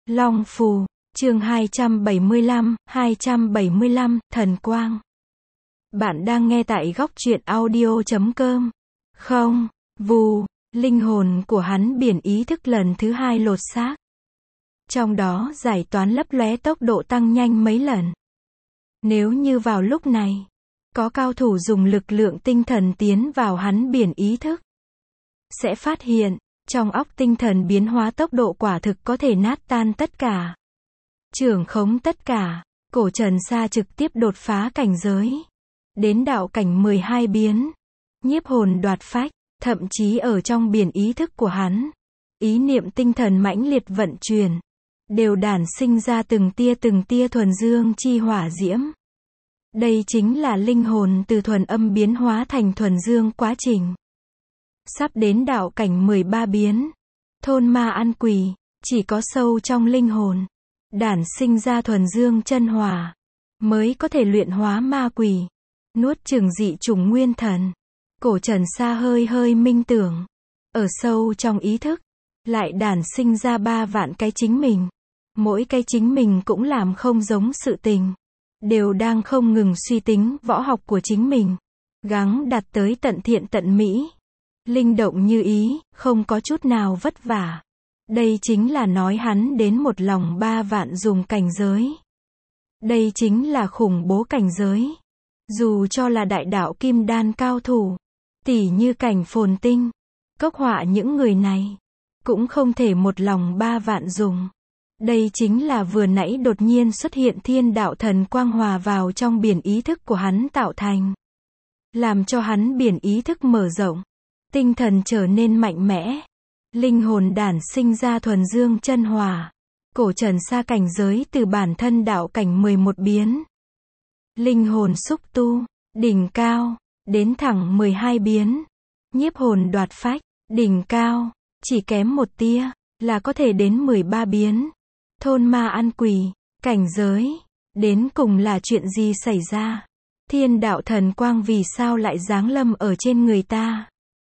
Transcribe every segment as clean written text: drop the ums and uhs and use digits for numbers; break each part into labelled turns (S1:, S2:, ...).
S1: Long phù, chương 275, thần quang. Bạn đang nghe tại góc truyện audio.com. Không, vù, linh hồn của hắn biển ý thức lần thứ 2 lột xác. Trong đó giải toán lấp lóe tốc độ tăng nhanh mấy lần. Nếu như vào lúc này, có cao thủ dùng lực lượng tinh thần tiến vào hắn biển ý thức, sẽ phát hiện, trong óc tinh thần biến hóa tốc độ quả thực có thể nát tan tất cả. Trưởng khống tất cả, cổ Trần Sa trực tiếp đột phá cảnh giới. Đến đạo cảnh 12 biến. Nhiếp hồn đoạt phách, thậm chí ở trong biển ý thức của hắn. Ý niệm tinh thần mãnh liệt vận chuyển. Đều đản sinh ra từng tia thuần dương chi hỏa diễm. Đây chính là linh hồn từ thuần âm biến hóa thành thuần dương quá trình. Sắp đến đạo cảnh 13 biến. Thôn ma ăn quỷ, chỉ có sâu trong linh hồn. Đản sinh ra thuần dương chân hỏa. Mới có thể luyện hóa ma quỷ. Nuốt chửng dị chủng nguyên thần. Cổ Trần Sa hơi minh tưởng. Ở sâu trong ý thức. Lại đản sinh ra 3 vạn cái chính mình. Mỗi cái chính mình cũng làm không giống sự tình. Đều đang không ngừng suy tính võ học của chính mình. Gắng đạt tới tận thiện tận mỹ. Linh động như ý, không có chút nào vất vả. Đây chính là nói hắn đến một lòng 3 vạn dùng cảnh giới. Đây chính là khủng bố cảnh giới. Dù cho là đại đạo kim đan cao thủ, tỉ như cảnh Phồn Tinh, Cốc Họa những người này, cũng không thể một lòng 3 vạn dùng. Đây chính là vừa nãy đột nhiên xuất hiện thiên đạo thần quang hòa vào trong biển ý thức của hắn tạo thành. Làm cho hắn biển ý thức mở rộng. Tinh thần trở nên mạnh mẽ. Linh hồn đản sinh ra thuần dương chân hỏa. Cổ Trần Sa cảnh giới từ bản thân đạo cảnh 11 biến. Linh hồn xúc tu, đỉnh cao, đến thẳng 12 biến. Nhiếp hồn đoạt phách, đỉnh cao, chỉ kém một tia, là có thể đến 13 biến. Thôn ma ăn quỷ, cảnh giới, đến cùng là chuyện gì xảy ra? Thiên đạo thần quang vì sao lại giáng lâm ở trên người ta?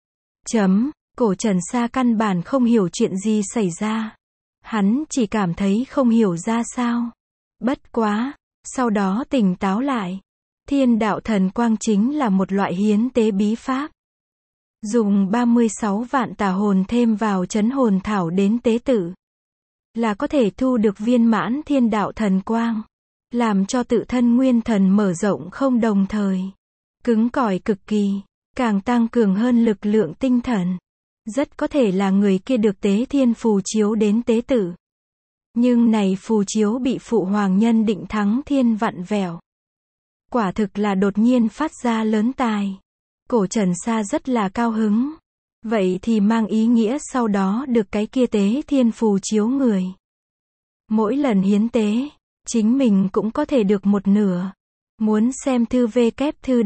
S1: Cổ Trần Sa căn bản không hiểu chuyện gì xảy ra. Hắn chỉ cảm thấy không hiểu ra sao. Bất quá, sau đó tỉnh táo lại. Thiên đạo thần quang chính là một loại hiến tế bí pháp. Dùng 36 vạn tà hồn thêm vào trấn hồn thảo đến tế tự. Là có thể thu được viên mãn thiên đạo thần quang. Làm cho tự thân nguyên thần mở rộng không đồng thời. Cứng cỏi cực kỳ. Càng tăng cường hơn lực lượng tinh thần. Rất có thể là người kia được tế thiên phù chiếu đến tế tự. Nhưng này phù chiếu bị phụ hoàng nhân định thắng thiên vặn vẹo. Quả thực là đột nhiên phát ra lớn tài. Cổ Trần Sa rất là cao hứng. Vậy thì mang ý nghĩa sau đó được cái kia tế thiên phù chiếu người. Mỗi lần hiến tế, chính mình cũng có thể được một nửa. Muốn xem thư thư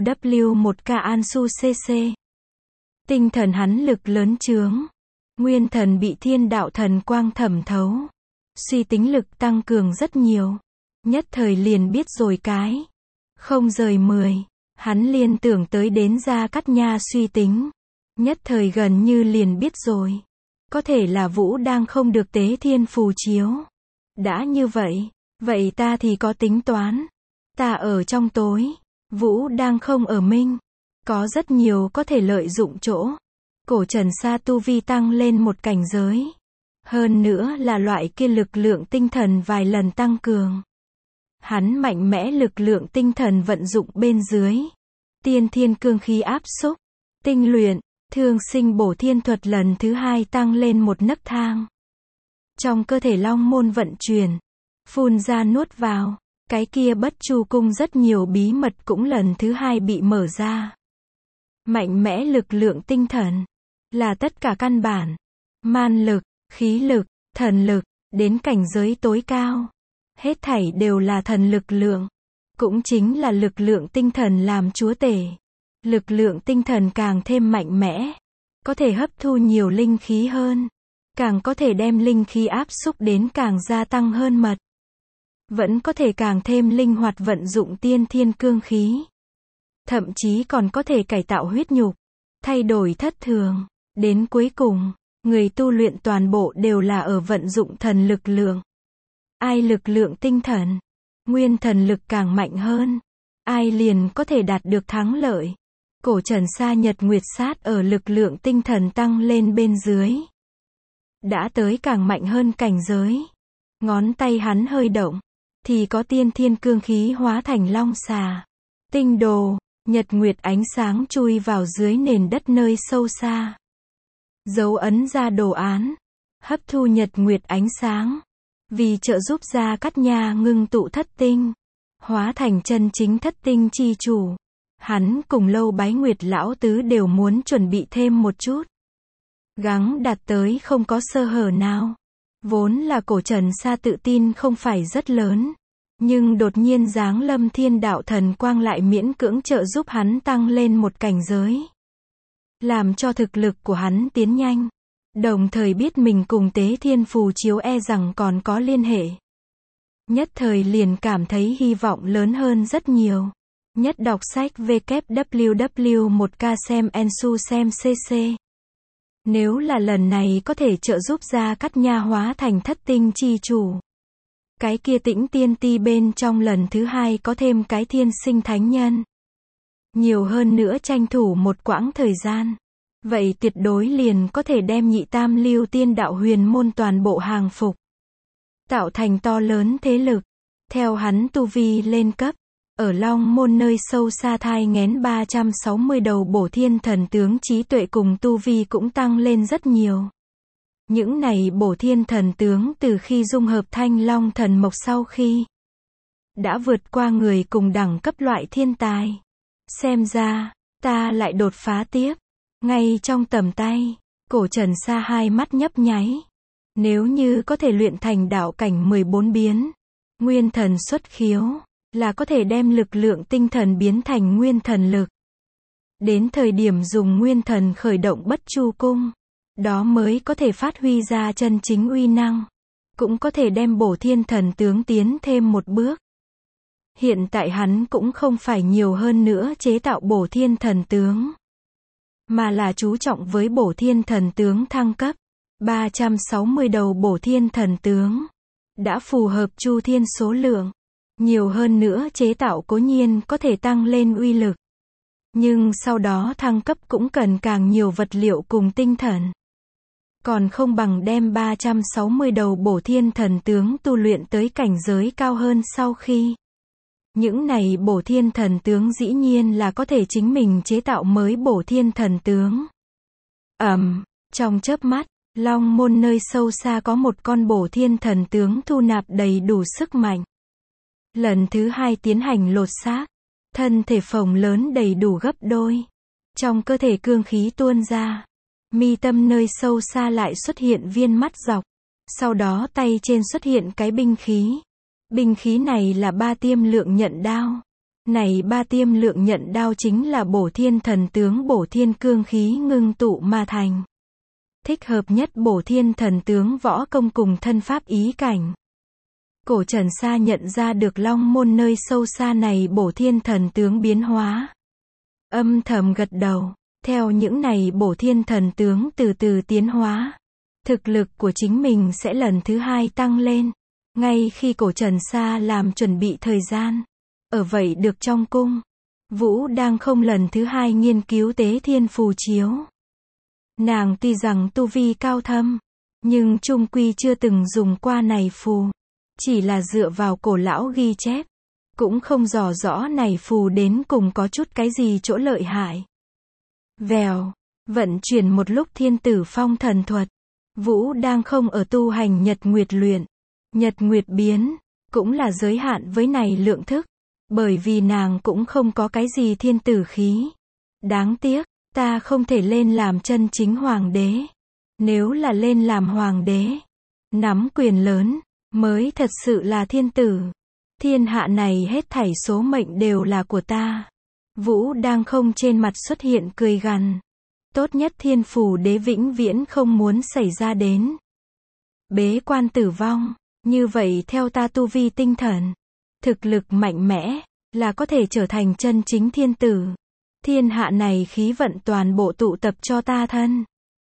S1: www.1kansu.cc. Tinh thần hắn lực lớn chướng. Nguyên thần bị thiên đạo thần quang thẩm thấu. Suy tính lực tăng cường rất nhiều. Nhất thời liền biết rồi cái. Không rời 10. Hắn liên tưởng tới đến Gia Cát Nha suy tính. Nhất thời gần như liền biết rồi. Có thể là Vũ đang không được tế thiên phù chiếu. Đã như vậy, vậy ta thì có tính toán. Ta ở trong tối. Vũ đang không ở minh. Có rất nhiều có thể lợi dụng chỗ. Cổ Trần Sa tu vi tăng lên một cảnh giới. Hơn nữa là loại kia lực lượng tinh thần vài lần tăng cường. Hắn mạnh mẽ lực lượng tinh thần vận dụng bên dưới. Tiên thiên cương khí áp xúc. Tinh luyện, thương sinh bổ thiên thuật lần thứ 2 tăng lên một nấc thang. Trong cơ thể long môn vận chuyển. Phun ra nuốt vào. Cái kia bất chu cung rất nhiều bí mật cũng lần thứ 2 bị mở ra. Mạnh mẽ lực lượng tinh thần. Là tất cả căn bản. Man lực, khí lực, thần lực, đến cảnh giới tối cao. Hết thảy đều là thần lực lượng. Cũng chính là lực lượng tinh thần làm chúa tể. Lực lượng tinh thần càng thêm mạnh mẽ. Có thể hấp thu nhiều linh khí hơn. Càng có thể đem linh khí áp xúc đến càng gia tăng hơn mật. Vẫn có thể càng thêm linh hoạt vận dụng tiên thiên cương khí. Thậm chí còn có thể cải tạo huyết nhục. Thay đổi thất thường. Đến cuối cùng, Người tu luyện toàn bộ đều là ở vận dụng thần lực lượng. Ai lực lượng tinh thần, nguyên thần lực càng mạnh hơn, ai liền có thể đạt được thắng lợi. Cổ Trần Sa Nhật Nguyệt Sát ở lực lượng tinh thần tăng lên bên dưới. Đã tới càng mạnh hơn cảnh giới. Ngón tay hắn hơi động, thì có tiên thiên cương khí hóa thành long xà. Tinh đồ, nhật nguyệt ánh sáng chui vào dưới nền đất nơi sâu xa. Dấu ấn ra đồ án, hấp thu nhật nguyệt ánh sáng. Vì trợ giúp Gia Cát Nha ngưng tụ thất tinh, hóa thành chân chính thất tinh chi chủ. Hắn cùng Lâu Bái Nguyệt lão tứ đều muốn chuẩn bị thêm một chút. Gắng đạt tới không có sơ hở nào. Vốn là Cổ Trần Sa tự tin không phải rất lớn. Nhưng đột nhiên giáng lâm thiên đạo thần quang lại miễn cưỡng trợ giúp hắn tăng lên một cảnh giới. Làm cho thực lực của hắn tiến nhanh. Đồng thời biết mình cùng Tế Thiên Phù Chiếu e rằng còn có liên hệ. Nhất thời liền cảm thấy hy vọng lớn hơn rất nhiều. Nhất đọc sách www.1k xem Ensu xem cc. Nếu là lần này có thể trợ giúp Gia Cát Nha hóa thành thất tinh chi chủ. Cái kia Tĩnh Tiên Ti bên trong lần thứ hai có thêm cái thiên sinh thánh nhân. Nhiều hơn nữa tranh thủ một quãng thời gian. Vậy tuyệt đối liền có thể đem nhị tam lưu tiên đạo huyền môn toàn bộ hàng phục. Tạo thành to lớn thế lực. Theo hắn tu vi lên cấp. Ở Long Môn nơi sâu xa thai nghén 360 đầu bổ thiên thần tướng trí tuệ cùng tu vi cũng tăng lên rất nhiều. Những này bổ thiên thần tướng từ khi dung hợp Thanh Long thần mộc sau khi đã vượt qua người cùng đẳng cấp loại thiên tài. Xem ra, ta lại đột phá tiếp. Ngay trong tầm tay, Cổ Trần Sa hai mắt nhấp nháy. Nếu như có thể luyện thành đạo cảnh 14 biến, nguyên thần xuất khiếu, là có thể đem lực lượng tinh thần biến thành nguyên thần lực. Đến thời điểm dùng nguyên thần khởi động Bất Chu Cung, đó mới có thể phát huy ra chân chính uy năng. Cũng có thể đem bổ thiên thần tướng tiến thêm một bước. Hiện tại hắn cũng không phải nhiều hơn nữa chế tạo bổ thiên thần tướng, mà là chú trọng với bổ thiên thần tướng thăng cấp. 360 đầu bổ thiên thần tướng đã phù hợp chu thiên số lượng. Nhiều hơn nữa chế tạo cố nhiên có thể tăng lên uy lực. Nhưng sau đó thăng cấp cũng cần càng nhiều vật liệu cùng tinh thần. Còn không bằng đem 360 đầu bổ thiên thần tướng tu luyện tới cảnh giới cao hơn sau khi. Những này bổ thiên thần tướng dĩ nhiên là có thể chính mình chế tạo mới bổ thiên thần tướng. Trong chớp mắt, Long Môn nơi sâu xa có một con bổ thiên thần tướng thu nạp đầy đủ sức mạnh. Lần thứ hai tiến hành lột xác, thân thể phồng lớn đầy đủ gấp đôi. Trong cơ thể cương khí tuôn ra, mi tâm nơi sâu xa lại xuất hiện viên mắt dọc. Sau đó tay trên xuất hiện cái binh khí. Binh khí này là 3 tiêm lượng nhận đao. Này 3 tiêm lượng nhận đao chính là bổ thiên thần tướng bổ thiên cương khí ngưng tụ mà thành. Thích hợp nhất bổ thiên thần tướng võ công cùng thân pháp ý cảnh. Cổ Trần Sa nhận ra được Long Môn nơi sâu xa này bổ thiên thần tướng biến hóa. Âm thầm gật đầu, theo những này bổ thiên thần tướng từ từ tiến hóa. Thực lực của chính mình sẽ lần thứ hai tăng lên. Ngay khi Cổ Trần Sa làm chuẩn bị thời gian. Ở vậy được trong cung. Vũ đang không lần thứ hai nghiên cứu Tế Thiên Phù Chiếu. Nàng tuy rằng tu vi cao thâm, nhưng chung quy chưa từng dùng qua này phù. Chỉ là dựa vào cổ lão ghi chép. Cũng không dò rõ này phù đến cùng có chút cái gì chỗ lợi hại. Vèo, vận chuyển một lúc thiên tử phong thần thuật. Vũ đang không ở tu hành nhật nguyệt luyện. Nhật nguyệt biến, cũng là giới hạn với này lượng thức. Bởi vì nàng cũng không có cái gì thiên tử khí. Đáng tiếc, ta không thể lên làm chân chính hoàng đế. Nếu là lên làm hoàng đế, nắm quyền lớn, mới thật sự là thiên tử. Thiên hạ này hết thảy số mệnh đều là của ta. Vũ đang không trên mặt xuất hiện cười gằn. Tốt nhất thiên phủ đế vĩnh viễn không muốn xảy ra đến. Bế quan tử vong, như vậy theo ta tu vi tinh thần, thực lực mạnh mẽ, là có thể trở thành chân chính thiên tử. Thiên hạ này khí vận toàn bộ tụ tập cho ta thân.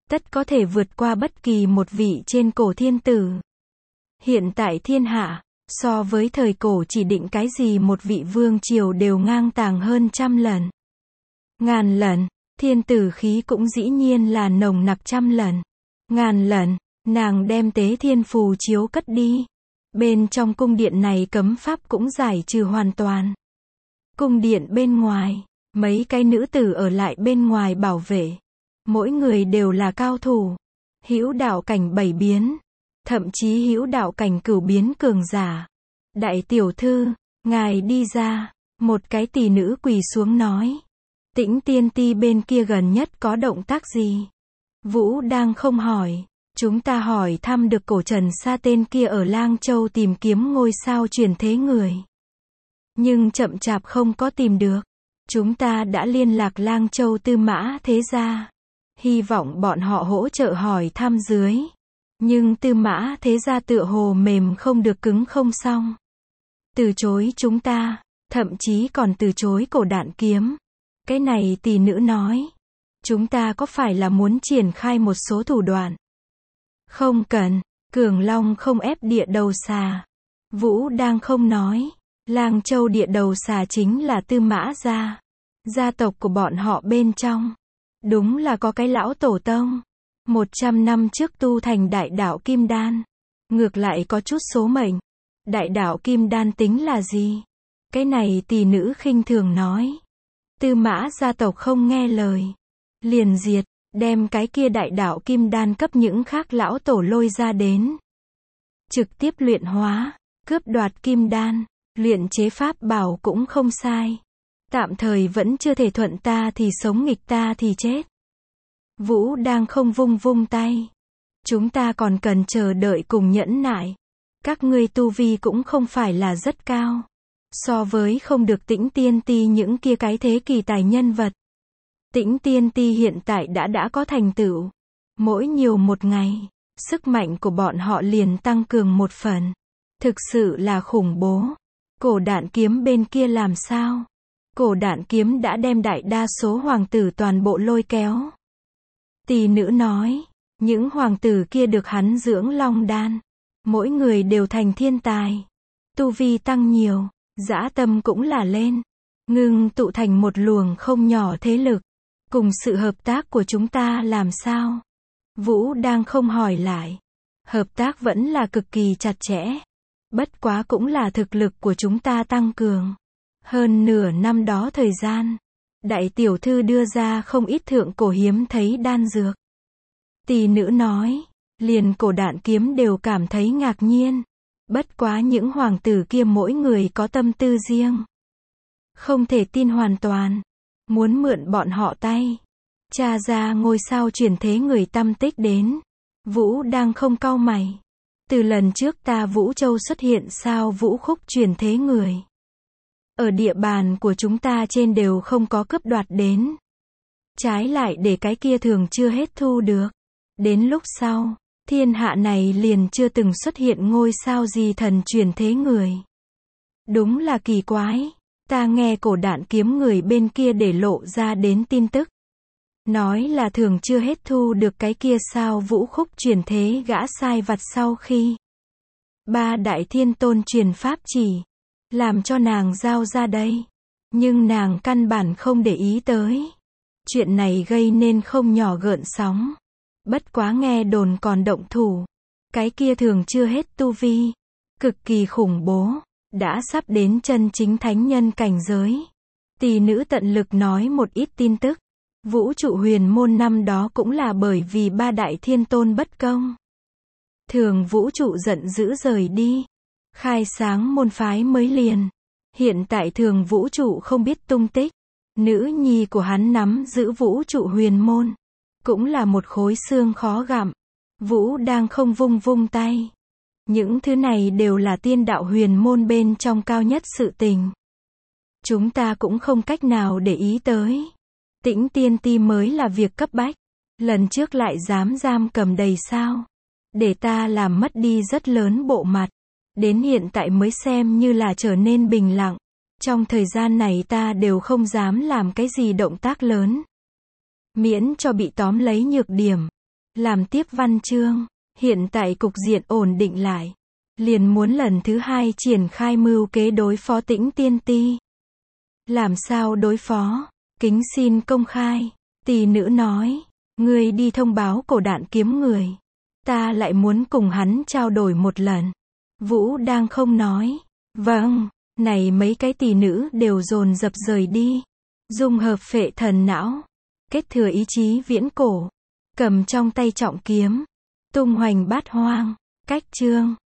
S1: tất có thể vượt qua bất kỳ một vị trên cổ thiên tử. Hiện tại thiên hạ, so với thời cổ chỉ định cái gì một vị vương triều đều ngang tàng hơn trăm lần. Ngàn lần, thiên tử khí cũng dĩ nhiên là nồng nặc trăm lần. Ngàn lần, nàng đem tế thiên phù chiếu cất đi. Bên trong cung điện này cấm pháp cũng giải trừ hoàn toàn. Cung điện bên ngoài, mấy cái nữ tử ở lại bên ngoài bảo vệ. Mỗi người đều là cao thủ. Hữu đạo cảnh 7 biến. Thậm chí hữu đạo cảnh cửu biến cường giả. Đại tiểu thư, ngài đi ra. Một cái tỷ nữ quỳ xuống nói. Tĩnh Tiên Ti bên kia gần nhất có động tác gì? Vũ đang không hỏi. Chúng ta hỏi thăm được cổ Trần Sa tên kia ở Lang Châu tìm kiếm ngôi sao chuyển thế người. Nhưng chậm chạp không có tìm được. Chúng ta đã liên lạc Lang Châu Tư Mã Thế Gia. Hy vọng bọn họ hỗ trợ hỏi thăm dưới. Nhưng Tư Mã Thế Gia tựa hồ mềm không được cứng không xong. Từ chối chúng ta, thậm chí còn từ chối cổ Đạn Kiếm. Cái này tỷ nữ nói. Chúng ta có phải là muốn triển khai một số thủ đoạn? Không cần, Cường Long không ép địa đầu xà. Vũ đang không nói. Lang Châu địa đầu xà chính là Tư Mã gia. Gia tộc của bọn họ bên trong. Đúng là có cái lão tổ tông. 100 năm trước tu thành đại đạo Kim Đan. Ngược lại có chút số mệnh. Đại đạo Kim Đan tính là gì? Cái này tỷ nữ khinh thường nói. Tư Mã gia tộc không nghe lời. Liền diệt, đem cái kia đại đạo Kim Đan cấp những khác lão tổ lôi ra đến. Trực tiếp luyện hóa, cướp đoạt Kim Đan, luyện chế pháp bảo cũng không sai. Tạm thời vẫn chưa thể thuận ta thì sống nghịch ta thì chết. Vũ đang không vung vung tay. Chúng ta còn cần chờ đợi cùng nhẫn nại. Các ngươi tu vi cũng không phải là rất cao. So với không được Tĩnh Tiên Ti những kia cái thế kỳ tài nhân vật. Tĩnh Tiên Ti hiện tại đã có thành tựu. Mỗi nhiều một ngày, sức mạnh của bọn họ liền tăng cường một phần. Thực sự là khủng bố. Cổ Đạn Kiếm bên kia làm sao? Cổ Đạn Kiếm đã đem đại đa số hoàng tử toàn bộ lôi kéo. Tỷ nữ nói, những hoàng tử kia được hắn dưỡng long đan. Mỗi người đều thành thiên tài. Tu vi tăng nhiều, dã tâm cũng là lên. Ngưng tụ thành một luồng không nhỏ thế lực. Cùng sự hợp tác của chúng ta làm sao? Vũ đang không hỏi lại. Hợp tác vẫn là cực kỳ chặt chẽ. Bất quá cũng là thực lực của chúng ta tăng cường. Hơn nửa năm đó thời gian, đại tiểu thư đưa ra không ít thượng cổ hiếm thấy đan dược. Tỷ nữ nói, liền cổ Đạn Kiếm đều cảm thấy ngạc nhiên. Bất quá những hoàng tử kia mỗi người có tâm tư riêng. Không thể tin hoàn toàn. Muốn mượn bọn họ tay. Tra ra ngôi sao chuyển thế người tâm tích đến. Vũ đang không cau mày. Từ lần trước ta Vũ Châu xuất hiện sao Vũ Khúc chuyển thế người. Ở địa bàn của chúng ta trên đều không có cướp đoạt đến. Trái lại để cái kia thường chưa hết thu được. Đến lúc sau, thiên hạ này liền chưa từng xuất hiện ngôi sao gì thần chuyển thế người. Đúng là kỳ quái. Ta nghe cổ Đạn Kiếm người bên kia để lộ ra đến tin tức. Nói là thường chưa hết thu được cái kia sao Vũ Khúc chuyển thế gã sai vặt sau khi. Ba đại thiên tôn truyền pháp chỉ. Làm cho nàng giao ra đây. Nhưng nàng căn bản không để ý tới. Chuyện này gây nên không nhỏ gợn sóng. Bất quá nghe đồn còn động thủ. Cái kia thường chưa hết tu vi. Cực kỳ khủng bố. Đã sắp đến chân chính thánh nhân cảnh giới. Tỷ nữ tận lực nói một ít tin tức. Vũ trụ huyền môn năm đó cũng là bởi vì ba đại thiên tôn bất công. Thường vũ trụ giận dữ rời đi. Khai sáng môn phái mới liền. Hiện tại thường vũ trụ không biết tung tích. Nữ nhi của hắn nắm giữ vũ trụ huyền môn. Cũng là một khối xương khó gặm. Vũ đang không vung vung tay. Những thứ này đều là tiên đạo huyền môn bên trong cao nhất sự tình. Chúng ta cũng không cách nào để ý tới. Tĩnh Tiên Ti mới là việc cấp bách. Lần trước lại dám giam cầm đầy sao. Để ta làm mất đi rất lớn bộ mặt. Đến hiện tại mới xem như là trở nên bình lặng. Trong thời gian này ta đều không dám làm cái gì động tác lớn. Miễn cho bị tóm lấy nhược điểm. làm tiếp văn chương. Hiện tại cục diện ổn định lại. Liền muốn lần thứ hai triển khai mưu kế đối phó Tĩnh Tiên Ti. Làm sao đối phó? Kính xin công khai. Tỷ nữ nói. Ngươi đi thông báo Cổ Đạn kiếm người. Ta lại muốn cùng hắn trao đổi một lần. Vũ đang không nói. Vâng. Này mấy cái tỷ nữ đều dồn dập rời đi. Dung hợp phệ thần não. Kết thừa ý chí viễn cổ. Cầm trong tay trọng kiếm. Tung hoành bát hoang. Cách chương.